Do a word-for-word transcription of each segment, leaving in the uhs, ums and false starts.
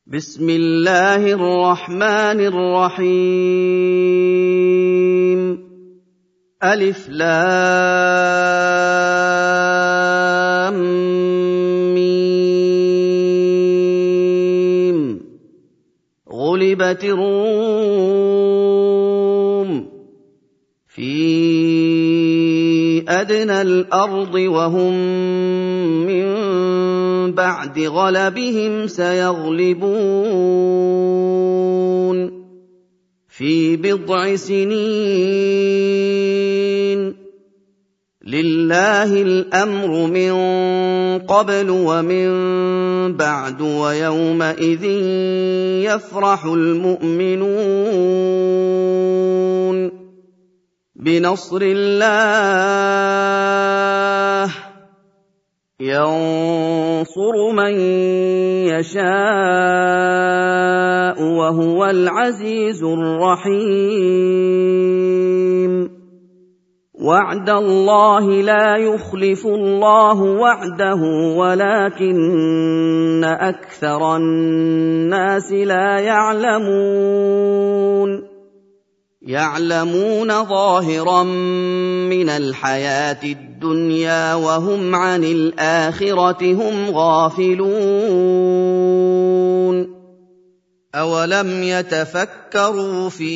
بسم الله الرحمن الرحيم ألف لام ميم غلبت الروم في أدنى الأرض وهم من بعد غلبهم سيغلبون في بضع سنين لله الأمر من قبل ومن بعد ويومئذ يفرح المؤمنون بنصر الله ينصر من يشاء وهو العزيز الرحيم وعد الله لا يخلف الله وعده ولكن أكثر الناس لا يعلمون يعلمون ظاهرا من الحياة الدنيا وهم عن الآخرة هم غافلون أولم يتفكروا في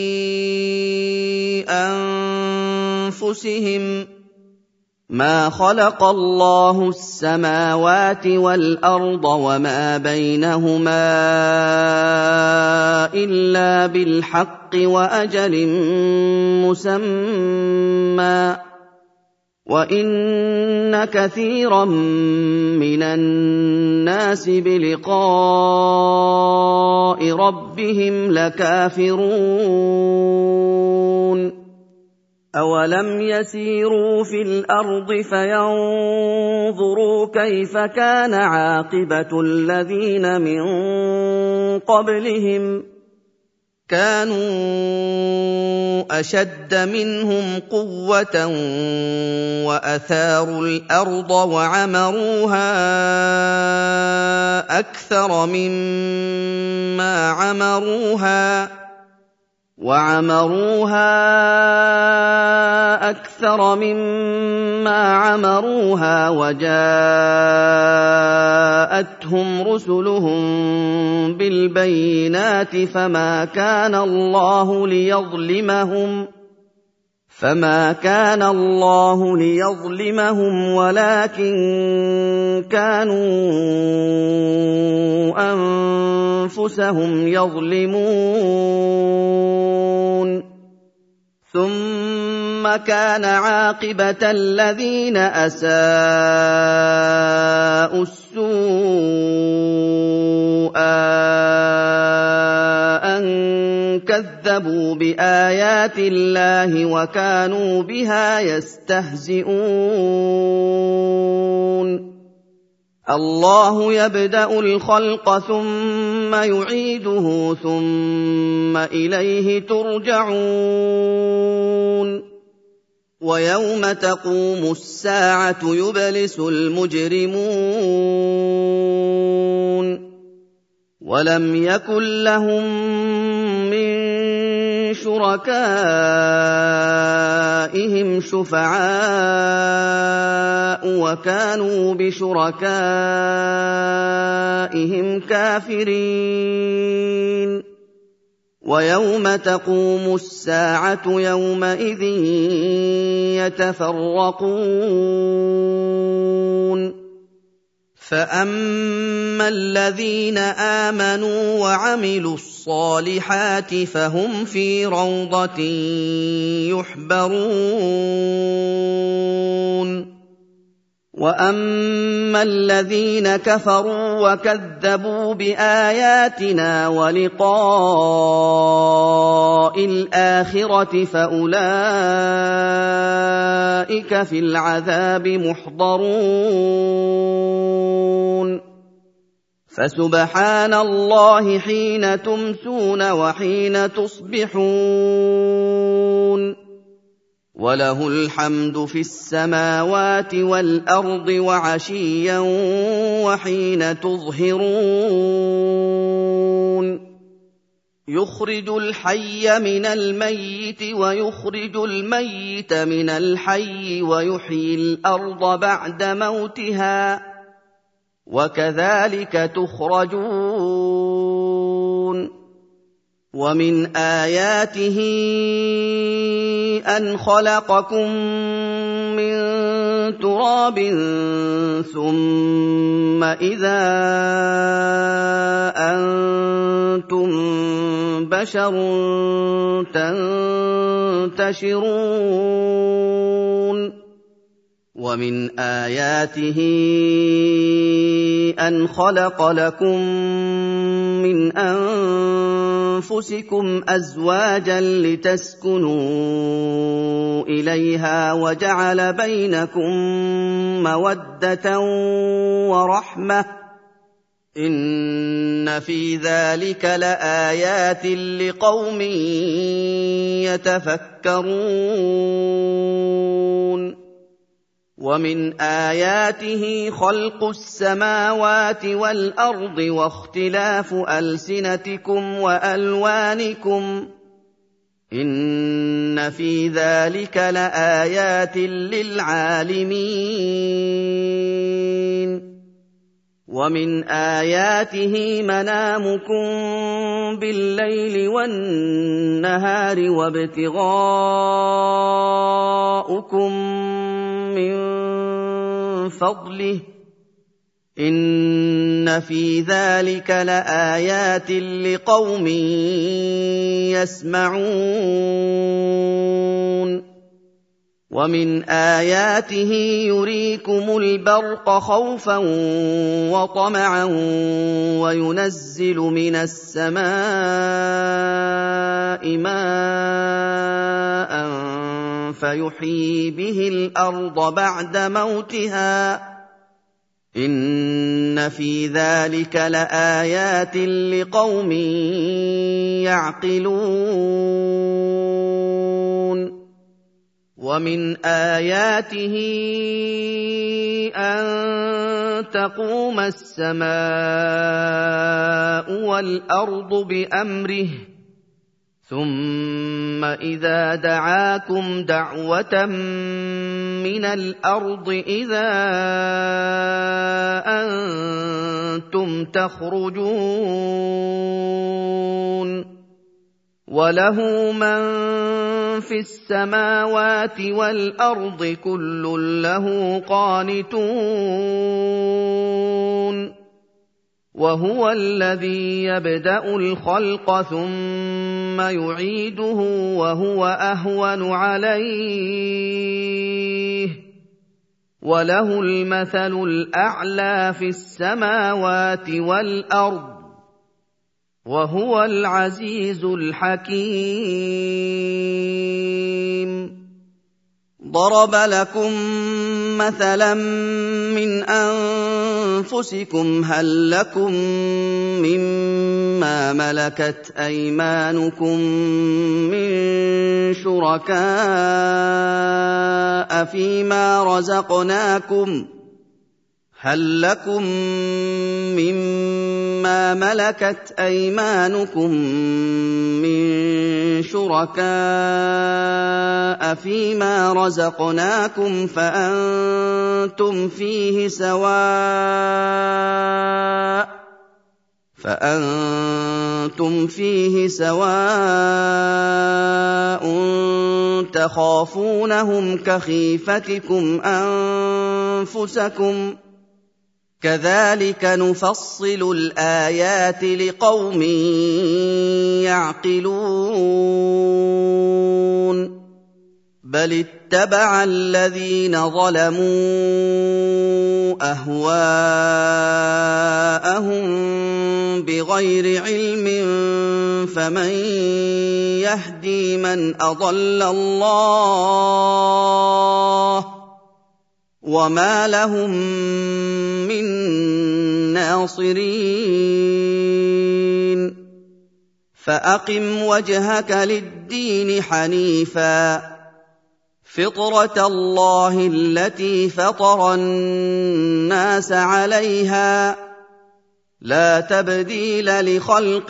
أنفسهم ما خلق الله السماوات والأرض وما بينهما إلا بالحق وأجل مسمى وإن كثيرا من الناس بلقاء ربهم لكافرون أولم يسيروا في الأرض فينظروا كيف كان عاقبة الذين من قبلهم كانوا أشد منهم قوة وأثاروا الأرض وعمروها أكثر مما عمروها وعمروها أكثر مما عمروها وجاءتهم رسلهم بالبينات فما كان الله ليظلمهم فما كان الله ليظلمهم ولكن كانوا أنفسهم يظلمون ثم كان عاقبة الذين أساءوا السوء أن كذبوا بآيات الله وكانوا بها يستهزئون الله يبدأ الخلق ثم يعيده ثم إليه ترجعون ويوم تقوم الساعة يبلس المجرمون ولم يكن لهم من شركائهم شفعاء وكانوا بشركائهم كافرين ويوم تقوم الساعة يومئذ يتفرقون فأما الذين آمنوا وعملوا الصالحات فهم في روضة يحبرون وأما الذين كفروا وكذبوا بآياتنا ولقاء الآخرة فأولئك في العذاب محضرون فسبحان الله حين تمسون وحين تصبحون وله الحمد في السماوات والأرض وعشيا وحين تظهرون يخرج الحي من الميت ويخرج الميت من الحي ويحيي الأرض بعد موتها وكذلك تخرجون ومن آياته أن خلقكم من تراب ثم إذا أنتم بشر تنتشرون ومن آياته أن خلق لكم من أنفسكم أزواجا لتسكنوا إليها وجعل بينكم مودة ورحمة إن في ذلك لآيات لقوم يتفكرون ومن آياته خلق السماوات والأرض واختلاف ألسنتكم وألوانكم إن في ذلك لآيات للعالمين ومن آياته منامكم بالليل والنهار وابتغاؤكم من فضله إن في ذلك لآيات لقوم يسمعون ومن آياته يريكم البرق خوفا وطمعا وينزل من السماء ماء فيحيي به الأرض بعد موتها إن في ذلك لآيات لقوم يعقلون ومن آياته أن تقوم السماء والأرض بأمره ثم إذا دعاكم دعوة من الأرض إذا أنتم تخرجون وله من في السماوات والأرض كل له قانتون وهو الذي يبدأ الخلق ثم يعيده وهو أهون عليه وله المثل الأعلى في السماوات والأرض وهو العزيز الحكيم ضرب لكم مثلا من أنفسكم هل لكم مما ملكت أيمانكم من شركاء فيما رزقناكم هل لكم مما ملكت أيمانكم من شركاء فيما رزقناكم فأنتم فيه سواء فأنتم فيه سواء تخافونهم كخيفتكم أنفسكم كذلك نفصل الآيات لقوم يعقلون بل اتبع الذين ظلموا أهواءهم بغير علم فمن يهدي من أضل الله وما لهم من ناصرين فأقم وجهك للدين حنيفا فطرة الله التي فطر الناس عليها لا تبديل لخلق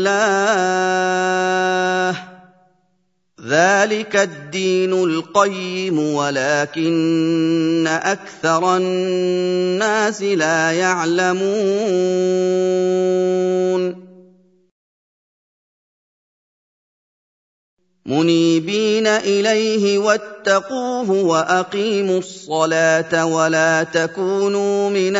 الله ذلك الدين القيم ولكن أكثر الناس لا يعلمون منيبين إليه واتقوه وأقيموا الصلاة ولا تكونوا من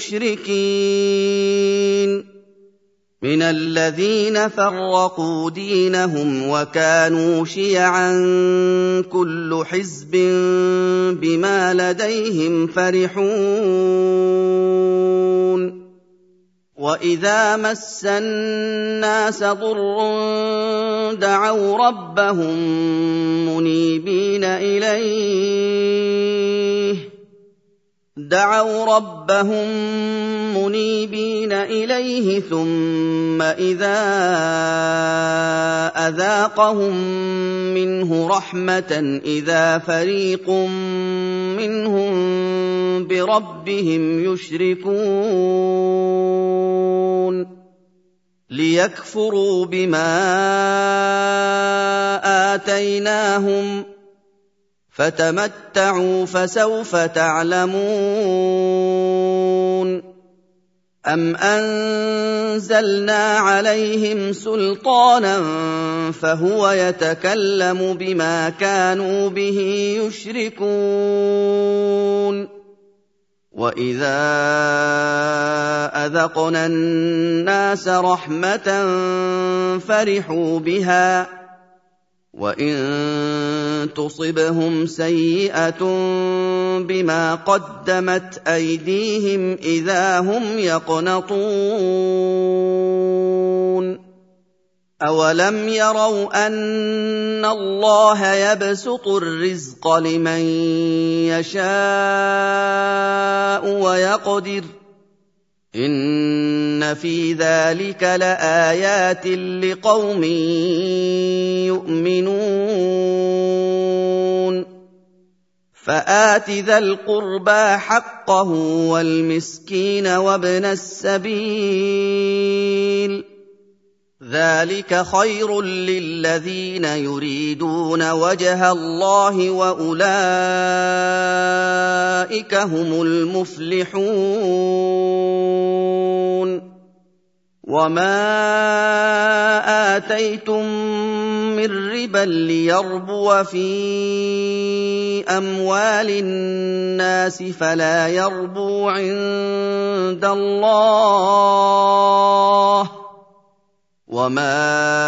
المشركين من الذين فرقوا دينهم وكانوا شيعا كل حزب بما لديهم فرحون وإذا مس الناس ضر دعوا ربهم منيبين إليه دعوا ربهم منيبين إليه ثم إذا أذاقهم منه رحمة إذا فريق منهم بربهم يشركون ليكفروا بما آتيناهم فتمتعوا فسوف تعلمون أم أنزلنا عليهم سلطانا فهو يتكلم بما كانوا به يشركون وإذا أذقنا الناس رحمة فرحوا بها وإن تصبهم سيئة بما قدمت أيديهم إذا هم يقنطون أولم يروا أن الله يبسط الرزق لمن يشاء ويقدر إن في ذلك لآيات لقوم يؤمنون فآت ذا القربى حقه والمسكين وابن السبيل ذلك خير للذين يريدون وجه الله وأولئك هم المفلحون وما آتيتم من ربا ليربو في أموال الناس فلا يربو عند الله وما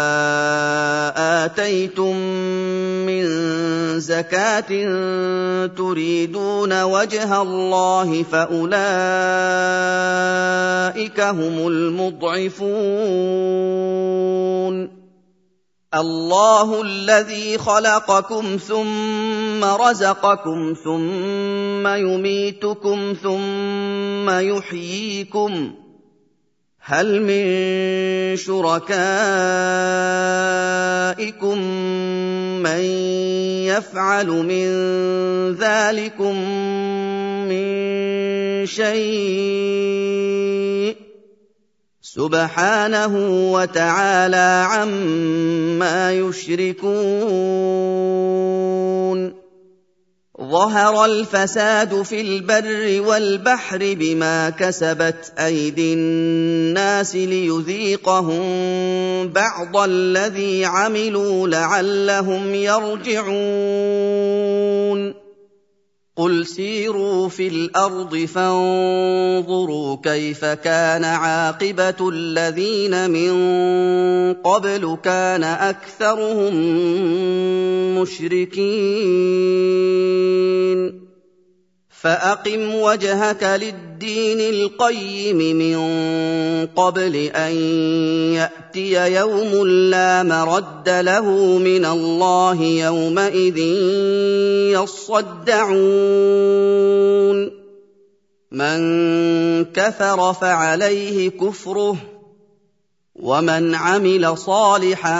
آتيتم من زكاة تريدون وجه الله فأولئك هم المضعفون الله الذي خلقكم ثم رزقكم ثم يميتكم ثم يحييكم هل من شركائكم من يفعل من ذلكم من شيء سبحانه وتعالى عما يشركون ظهر الفساد في البر والبحر بما كسبت أيدي الناس ليذيقهم بعض الذي عملوا لعلهم يرجعون قل سيروا في الأرض فانظروا كيف كان عاقبة الذين من قبل كان أكثرهم مشركين فأقم وجهك للدين القيم من قبل أن يأتي يوم لا مرد له من الله يومئذ يصدعون من كفر فعليه كفره ومن عمل صالحا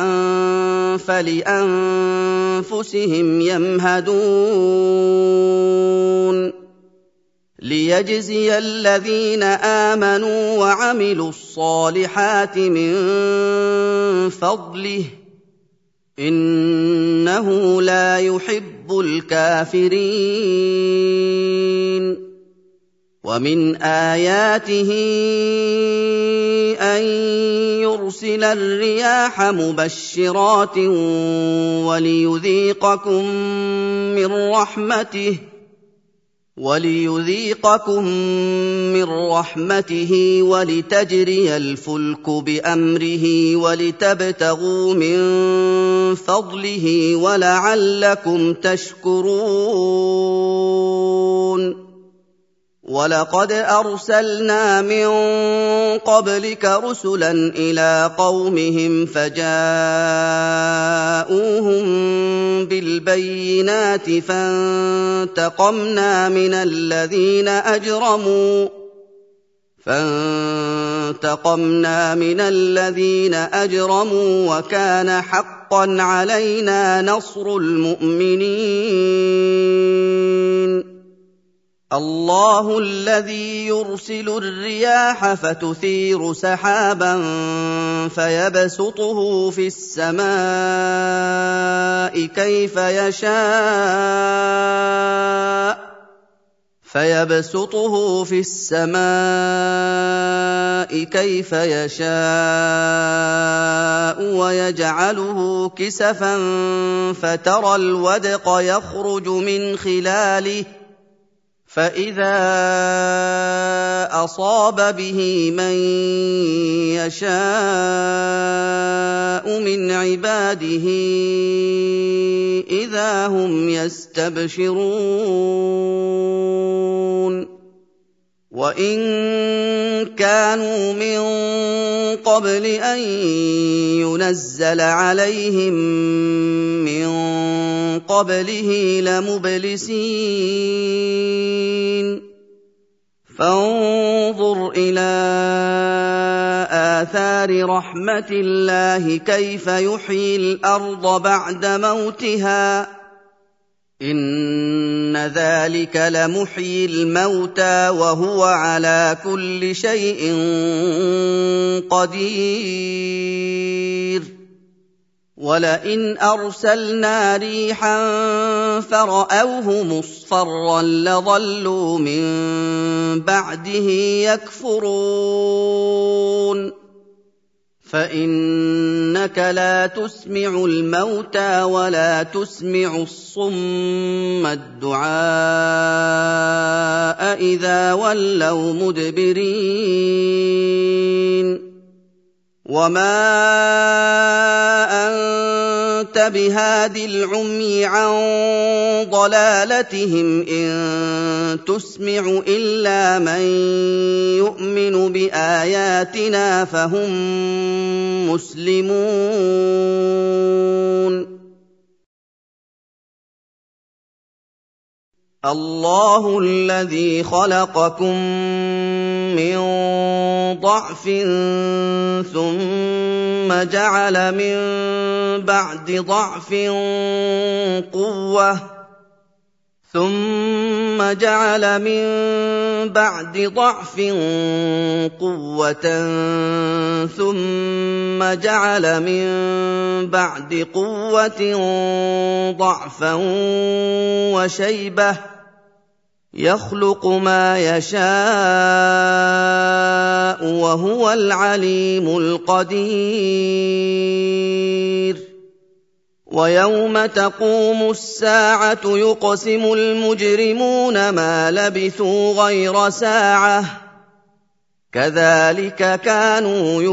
فلأنفسهم يمهدون ليجزي الذين آمنوا وعملوا الصالحات من فضله إنه لا يحب الكافرين ومن آياته أن يرسل الرياح مبشرات وليذيقكم من رحمته وليذيقكم من رحمته ولتجري الفلك بأمره ولتبتغوا من فضله ولعلكم تشكرون وَلَقَدْ أَرْسَلْنَا مِن قَبْلِكَ رُسُلًا إِلَىٰ قَوْمِهِمْ فَجَاءُوهُم بِالْبَيِّنَاتِ فَانتَقَمْنَا مِنَ الَّذِينَ أَجْرَمُوا فَانتَقَمْنَا مِنَ الَّذِينَ أَجْرَمُوا وَكَانَ حَقًّا عَلَيْنَا نَصْرُ الْمُؤْمِنِينَ الله الذي يرسل الرياح فتثير سحابا فيبسطه في السماء كيف يشاء فيبسطه في السماء كيف يشاء ويجعله كسفا فترى الودق يخرج من خلاله فإذا أصاب به من يشاء من عباده إذا هم يستبشرون وإن كانوا من قبل أن ينزل عليهم من قبله لمبلسين فانظر إلى آثار رحمة الله كيف يحيي الأرض بعد موتها إن ذلك لمحيي الموتى وهو على كل شيء قدير ولئن أرسلنا ريحا فرأوه مصفرا لظلوا من بعده يكفرون فإنك لا تسمع الموتى ولا تسمع الصم الدعاء إذا ولوا مدبرين وما أنت بهاد العمي عن ضلالتهم إن تسمع إلا من يؤمن بآياتنا فهم مسلمون الله الذي خلقكم من ضعف ثم جعل من بعد ضعف قوة ثم جعل من بعد ضعف قوة ثم جعل من بعد قوة ضعفا وشيبة يخلق ما يشاء وهو العليم القدير ويوم تقوم الساعة يقسم المجرمون ما لبثوا غير ساعة كذلك كانوا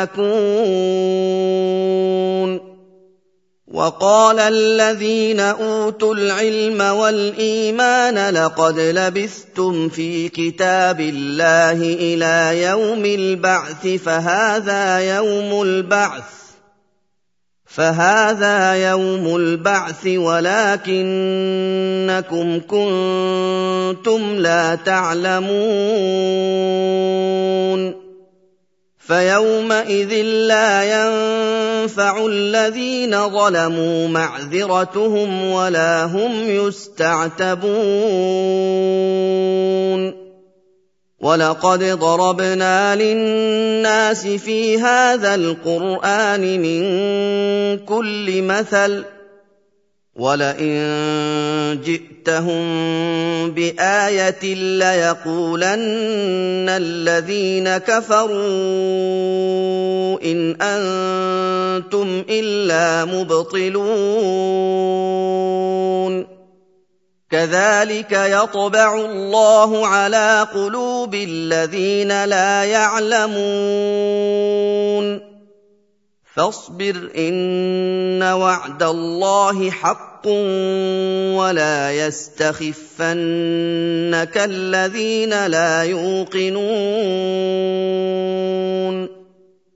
يؤفكون وقال الذين أوتوا العلم والإيمان لقد لبثتم في كتاب الله إلى يوم البعث فهذا يوم البعث فهذا يوم البعث ولكنكم كنتم لا تعلمون فيومئذ لا ينفع الذين ظلموا معذرتهم ولا هم يستعتبون ولقد ضربنا للناس في هذا القرآن من كل مثل ولئن جئتهم بآية ليقولن الذين كفروا إن أنتم إلا مبطلون كذلك يطبع الله على قلوب الذين لا يعلمون فاصبر إن وعد الله حق ولا يستخفنك الذين لا يوقنون